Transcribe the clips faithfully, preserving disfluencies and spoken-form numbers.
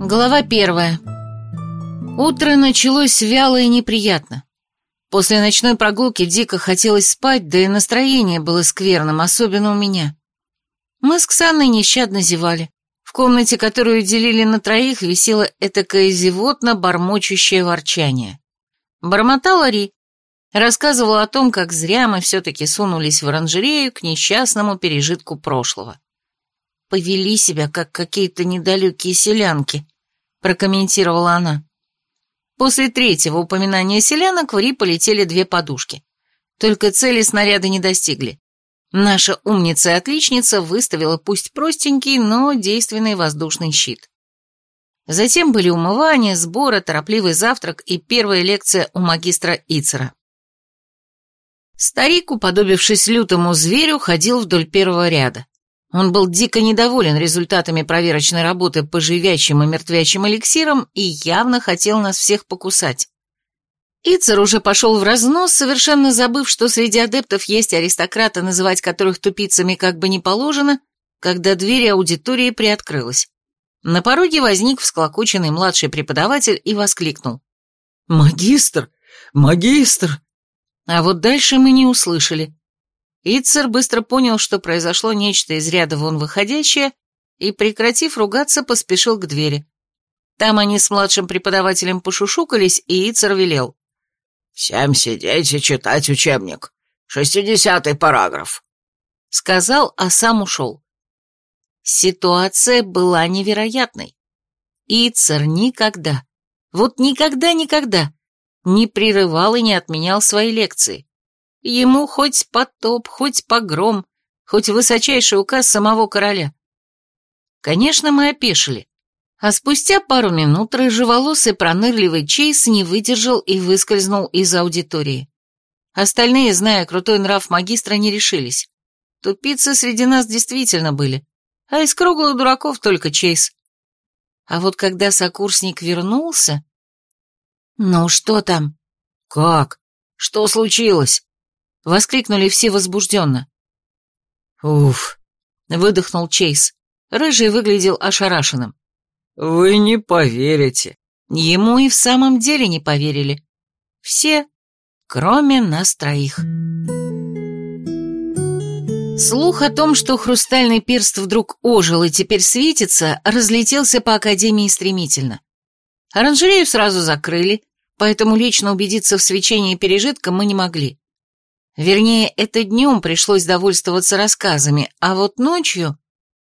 Глава первая. Утро началось вяло и неприятно. После ночной прогулки дико хотелось спать, да и настроение было скверным, особенно у меня. Мы с Ксанной нещадно зевали. В комнате, которую делили на троих, висело этакое зевотно-бормочущее ворчание. Бормотала Ри. Рассказывала о том, как зря мы все-таки сунулись в оранжерею к несчастному пережитку прошлого. «Повели себя, как какие-то недалекие селянки», — прокомментировала она. После третьего упоминания селянок в Ри полетели две подушки. Только цели снаряды не достигли. Наша умница и отличница выставила пусть простенький, но действенный воздушный щит. Затем были умывания, сборы, торопливый завтрак и первая лекция у магистра Ицера. Старик, уподобившись лютому зверю, ходил вдоль первого ряда. Он был дико недоволен результатами проверочной работы по живячим и мертвячим эликсирам и явно хотел нас всех покусать. Ицер уже пошел в разнос, совершенно забыв, что среди адептов есть аристократы, называть которых тупицами как бы не положено, когда дверь аудитории приоткрылась. На пороге возник всклокоченный младший преподаватель и воскликнул: «Магистр! Магистр!» А вот дальше мы не услышали. Ицер быстро понял, что произошло нечто из ряда вон выходящее, и, прекратив ругаться, поспешил к двери. Там они с младшим преподавателем пошушукались, и Ицер велел: «Всем сидеть и читать учебник. Шестидесятый параграф», — сказал, а сам ушел. Ситуация была невероятной. Ицер никогда, вот никогда-никогда не прерывал и не отменял свои лекции. Ему хоть потоп, хоть погром, хоть высочайший указ самого короля. Конечно, мы опешили, а спустя пару минут рыжеволосый пронырливый Чейз не выдержал и выскользнул из аудитории. Остальные, зная крутой нрав магистра, не решились. Тупицы среди нас действительно были, а из круглых дураков только Чейз. А вот когда сокурсник вернулся... «Ну что там?» «Как? Что случилось?» — воскликнули все возбужденно. «Уф», — выдохнул Чейз. Рыжий выглядел ошарашенным. «Вы не поверите». Ему и в самом деле не поверили. Все, кроме нас троих. Слух о том, что хрустальный перст вдруг ожил и теперь светится, разлетелся по академии стремительно. Оранжерею сразу закрыли, поэтому лично убедиться в свечении пережитка мы не могли. Вернее, это днем пришлось довольствоваться рассказами, а вот ночью...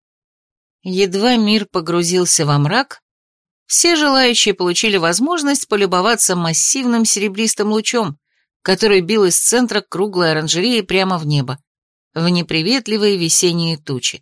Едва мир погрузился во мрак, все желающие получили возможность полюбоваться массивным серебристым лучом, который бил из центра круглой оранжереи прямо в небо, в неприветливые весенние тучи.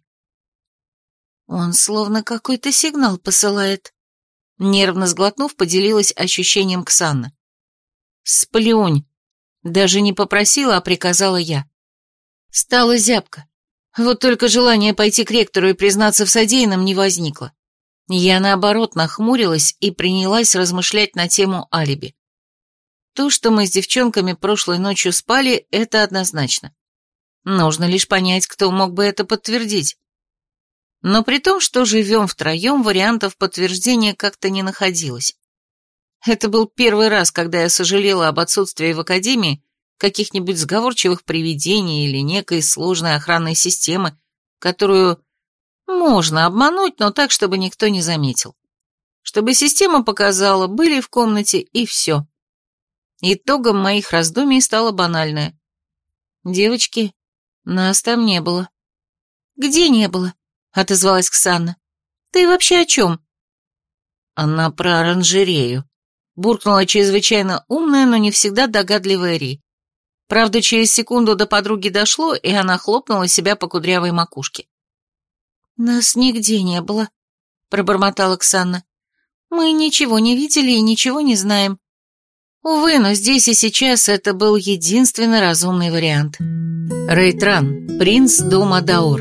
«Он словно какой-то сигнал посылает», — нервно сглотнув, поделилась ощущением Ксанна. «Сплюнь!» Даже не попросила, а приказала я. Стало зябко. Вот только желание пойти к ректору и признаться в содеянном не возникло. Я, наоборот, нахмурилась и принялась размышлять на тему алиби. То, что мы с девчонками прошлой ночью спали, это однозначно. Нужно лишь понять, кто мог бы это подтвердить. Но при том, что живем втроем, вариантов подтверждения как-то не находилось. Это был первый раз, когда я сожалела об отсутствии в академии каких-нибудь сговорчивых привидений или некой сложной охранной системы, которую можно обмануть, но так, чтобы никто не заметил. Чтобы система показала, были в комнате, и все. Итогом моих раздумий стало банальное. «Девочки, нас там не было». «Где не было?» — отозвалась Ксанна. «Ты вообще о чем?» «Она про оранжерею», — буркнула чрезвычайно умная, но не всегда догадливая Ри. Правда, через секунду до подруги дошло, и она хлопнула себя по кудрявой макушке. «Нас нигде не было», — пробормотала Ксанна. «Мы ничего не видели и ничего не знаем». Увы, но здесь и сейчас это был единственно разумный вариант. Рейтран, принц дома Даор.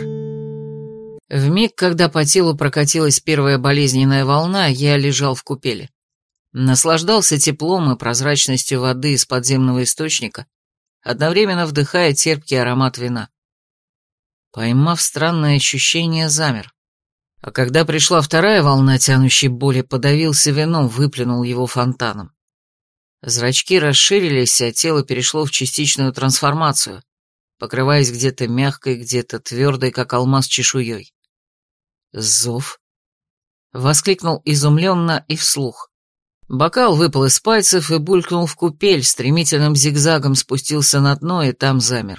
Вмиг, когда по телу прокатилась первая болезненная волна, я лежал в купели. Наслаждался теплом и прозрачностью воды из подземного источника, одновременно вдыхая терпкий аромат вина. Поймав странное ощущение, замер. А когда пришла вторая волна тянущей боли, подавился вином, выплюнул его фонтаном. Зрачки расширились, а тело перешло в частичную трансформацию, покрываясь где-то мягкой, где-то твердой, как алмаз, чешуей. «Зов?» — воскликнул изумленно и вслух. Бокал выпал из пальцев и булькнул в купель, стремительным зигзагом спустился на дно и там замер.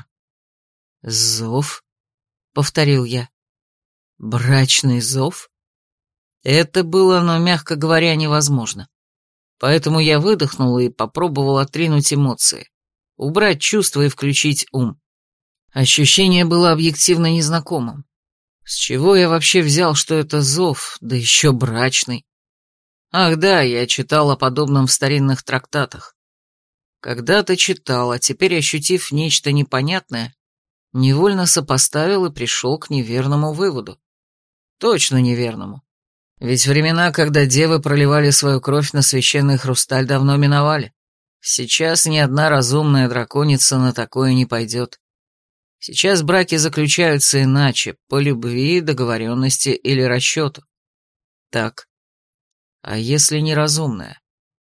«Зов?» — повторил я. «Брачный зов?» Это было, но, мягко говоря, невозможно. Поэтому я выдохнул и попробовал отринуть эмоции, убрать чувства и включить ум. Ощущение было объективно незнакомым. С чего я вообще взял, что это зов, да еще брачный? Ах да, я читал о подобном в старинных трактатах. Когда-то читал, а теперь, ощутив нечто непонятное, невольно сопоставил и пришел к неверному выводу. Точно неверному. Ведь времена, когда девы проливали свою кровь на священный хрусталь, давно миновали. Сейчас ни одна разумная драконица на такое не пойдет. Сейчас браки заключаются иначе, по любви, договоренности или расчету. Так. А если неразумная?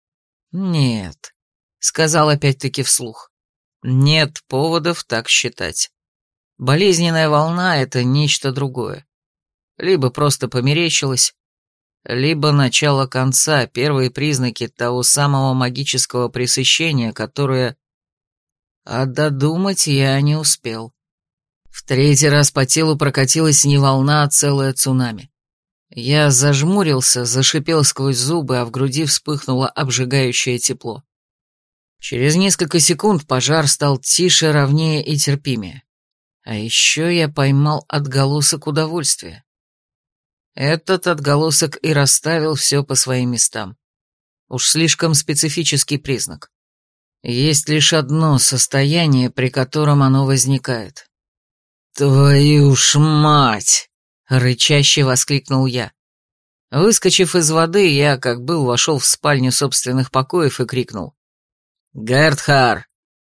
Нет, сказал опять-таки вслух. Нет поводов так считать. Болезненная волна — это нечто другое. Либо просто померещилось, либо начало конца, первые признаки того самого магического пресыщения, которое... А додумать я не успел. В третий раз по телу прокатилась не волна, а целое цунами. Я зажмурился, зашипел сквозь зубы, а в груди вспыхнуло обжигающее тепло. Через несколько секунд пожар стал тише, ровнее и терпимее. А еще я поймал отголосок удовольствия. Этот отголосок и расставил все по своим местам. Уж слишком специфический признак. Есть лишь одно состояние, при котором оно возникает. «Твою ж мать!» — рычаще воскликнул я. Выскочив из воды, я, как был, вошел в спальню собственных покоев и крикнул. «Гертхар!»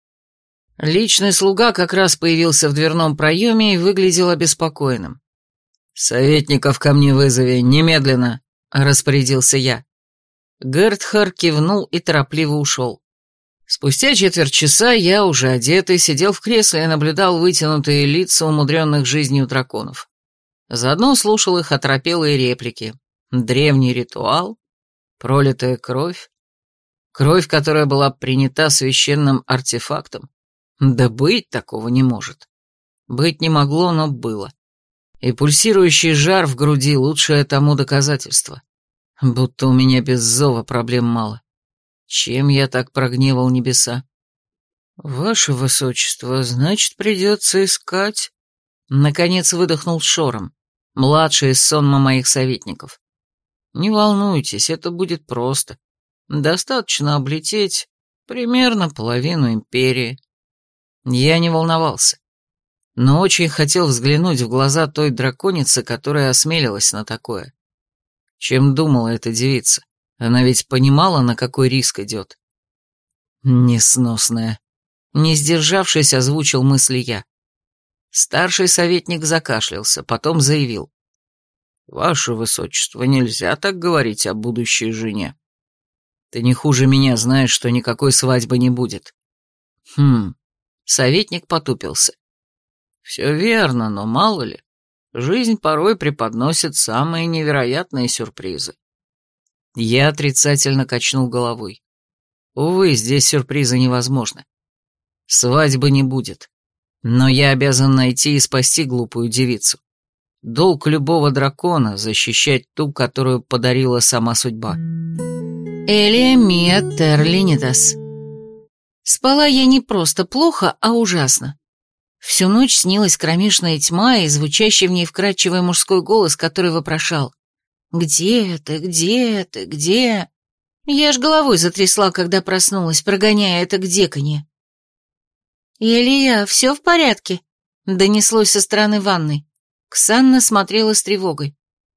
Личный слуга как раз появился в дверном проеме и выглядел обеспокоенным. «Советников ко мне вызови, немедленно!» — распорядился я. Гертхар кивнул и торопливо ушел. Спустя четверть часа я, уже одетый, сидел в кресле и наблюдал вытянутые лица умудренных жизнью драконов. Заодно слушал их оторопелые реплики. Древний ритуал, пролитая кровь, кровь, которая была принята священным артефактом. Да быть такого не может. Быть не могло, но было. И пульсирующий жар в груди — лучшее тому доказательство. Будто у меня без зова проблем мало. Чем я так прогневал небеса? «Ваше высочество, значит, придется искать...» Наконец выдохнул Шором, младший из сонма моих советников. «Не волнуйтесь, это будет просто. Достаточно облететь примерно половину империи». Я не волновался, но очень хотел взглянуть в глаза той драконицы, которая осмелилась на такое. Чем думала эта девица? Она ведь понимала, на какой риск идет. Несносная. Не сдержавшись, озвучил мысли я. Старший советник закашлялся, потом заявил. «Ваше высочество, нельзя так говорить о будущей жене. Ты не хуже меня знаешь, что никакой свадьбы не будет». Хм, советник потупился. «Все верно, но мало ли, жизнь порой преподносит самые невероятные сюрпризы». Я отрицательно качнул головой. Увы, здесь сюрпризы невозможны. Свадьбы не будет. Но я обязан найти и спасти глупую девицу. Долг любого дракона — защищать ту, которую подарила сама судьба. Элия миа терлинитас. Спала я не просто плохо, а ужасно. Всю ночь снилась кромешная тьма и звучащий в ней вкрадчивый мужской голос, который вопрошал. «Где ты? Где ты? Где?» Я ж головой затрясла, когда проснулась, прогоняя это гдеканье. «Илья, все в порядке?» — донеслось со стороны ванной. Ксанна смотрела с тревогой.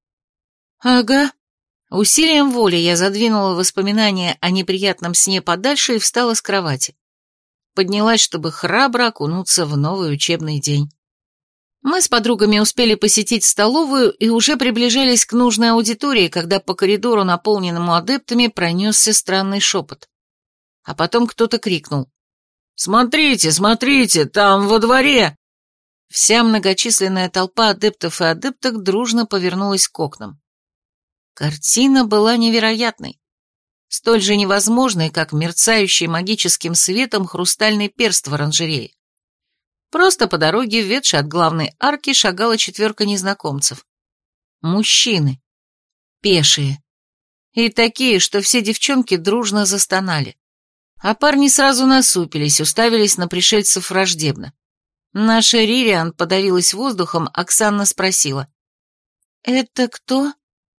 «Ага». Усилием воли я задвинула воспоминания о неприятном сне подальше и встала с кровати. Поднялась, чтобы храбро окунуться в новый учебный день. Мы с подругами успели посетить столовую и уже приближались к нужной аудитории, когда по коридору, наполненному адептами, пронесся странный шепот. А потом кто-то крикнул: «Смотрите, смотрите, там во дворе!» Вся многочисленная толпа адептов и адепток дружно повернулась к окнам. Картина была невероятной, столь же невозможной, как мерцающий магическим светом хрустальный перст в оранжерее. Просто по дороге, ведшей от главной арки, шагала четверка незнакомцев. Мужчины. Пешие. И такие, что все девчонки дружно застонали. А парни сразу насупились, уставились на пришельцев враждебно. Наша Ририан подавилась воздухом, Оксана спросила: «Это кто?»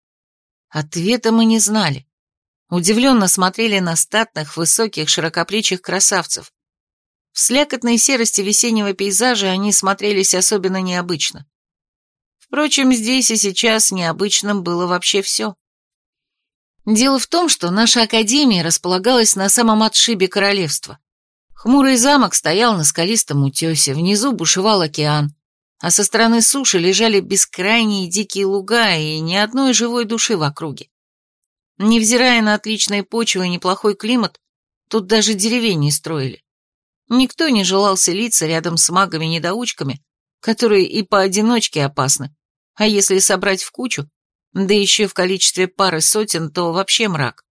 Ответа мы не знали. Удивленно смотрели на статных, высоких, широкоплечих красавцев. В слякотной серости весеннего пейзажа они смотрелись особенно необычно. Впрочем, здесь и сейчас необычным было вообще все. Дело в том, что наша академия располагалась на самом отшибе королевства. Хмурый замок стоял на скалистом утесе, внизу бушевал океан, а со стороны суши лежали бескрайние дикие луга и ни одной живой души в округе. Невзирая на отличные почвы и неплохой климат, тут даже деревень не строили. Никто не желал селиться рядом с магами-недоучками, которые и поодиночке опасны, а если собрать в кучу, да еще в количестве пары сотен, то вообще мрак.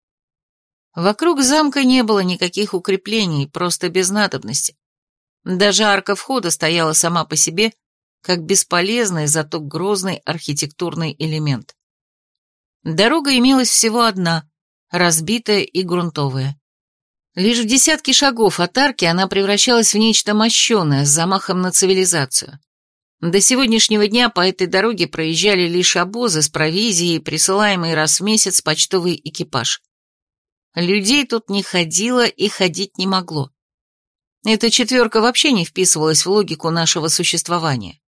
Вокруг замка не было никаких укреплений, просто без надобности. Даже арка входа стояла сама по себе, как бесполезный, зато грозный архитектурный элемент. Дорога имелась всего одна, разбитая и грунтовая. Лишь в десятки шагов от арки она превращалась в нечто мощеное, с замахом на цивилизацию. До сегодняшнего дня по этой дороге проезжали лишь обозы с провизией, присылаемый раз в месяц почтовый экипаж. Людей тут не ходило и ходить не могло. Эта четверка вообще не вписывалась в логику нашего существования.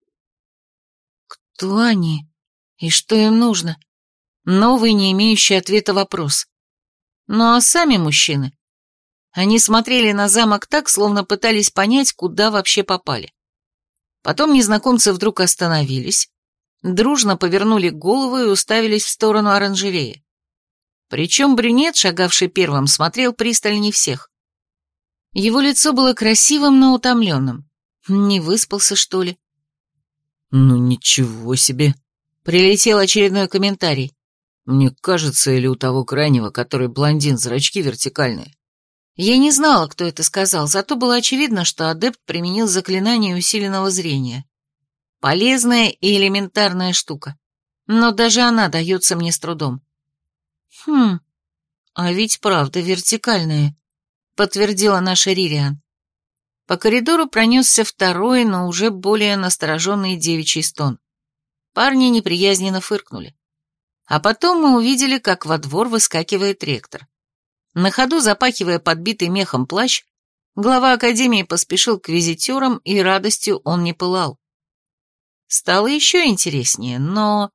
Кто они? И что им нужно? Новый, не имеющий ответа вопрос. Ну а сами мужчины? Они смотрели на замок так, словно пытались понять, куда вообще попали. Потом незнакомцы вдруг остановились, дружно повернули голову и уставились в сторону оранжереи. Причем брюнет, шагавший первым, смотрел пристальней всех. Его лицо было красивым, но утомленным. Не выспался, что ли? «Ну ничего себе!» — прилетел очередной комментарий. «Мне кажется, или у того крайнего, который блондин, зрачки вертикальные». Я не знала, кто это сказал, зато было очевидно, что адепт применил заклинание усиленного зрения. Полезная и элементарная штука, но даже она дается мне с трудом. «Хм, а ведь правда вертикальная», — подтвердила наша Ририан. По коридору пронесся второй, но уже более настороженный девичий стон. Парни неприязненно фыркнули. А потом мы увидели, как во двор выскакивает ректор. На ходу, запахивая подбитый мехом плащ, глава академии поспешил к визитерам, и радостью он не пылал. Стало еще интереснее, но...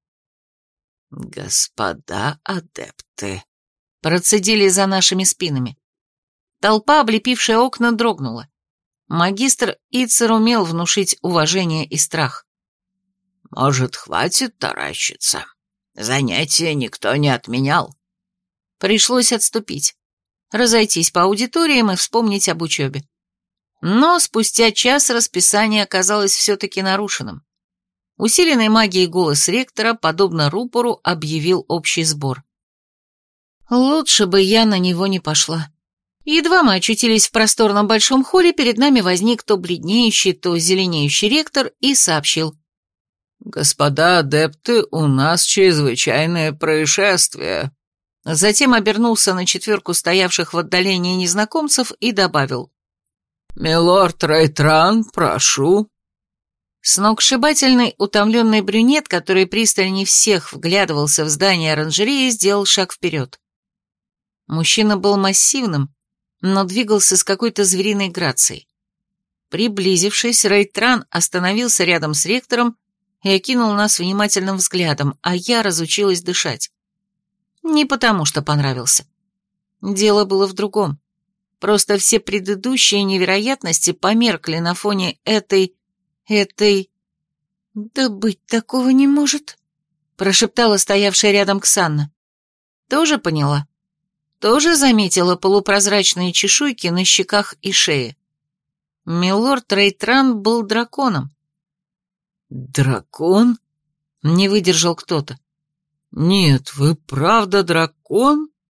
«Господа адепты», — процедили за нашими спинами. Толпа, облепившая окна, дрогнула. Магистр Ицер умел внушить уважение и страх. «Может, хватит таращиться? Занятия никто не отменял». Пришлось отступить, разойтись по аудиториям и вспомнить об учебе. Но спустя час расписание оказалось все-таки нарушенным. Усиленный магией голос ректора, подобно рупору, объявил общий сбор. Лучше бы я на него не пошла. Едва мы очутились в просторном большом холле, перед нами возник то бледнеющий, то зеленеющий ректор и сообщил. «Господа адепты, у нас чрезвычайное происшествие». Затем обернулся на четверку стоявших в отдалении незнакомцев и добавил. «Милорд Рейтран, прошу». Сногсшибательный, утомленный брюнет, который пристальней всех вглядывался в здание оранжереи, сделал шаг вперед. Мужчина был массивным, но двигался с какой-то звериной грацией. Приблизившись, Рейтран остановился рядом с ректором и окинул нас внимательным взглядом, а я разучилась дышать. Не потому, что понравился. Дело было в другом. Просто все предыдущие невероятности померкли на фоне этой Этой... Да быть такого не может, прошептала стоявшая рядом Ксанна. Тоже поняла? Тоже заметила полупрозрачные чешуйки на щеках и шее? Милорд Рейтран был драконом. «Дракон?» — не выдержал кто-то. «Нет, вы правда дракон?»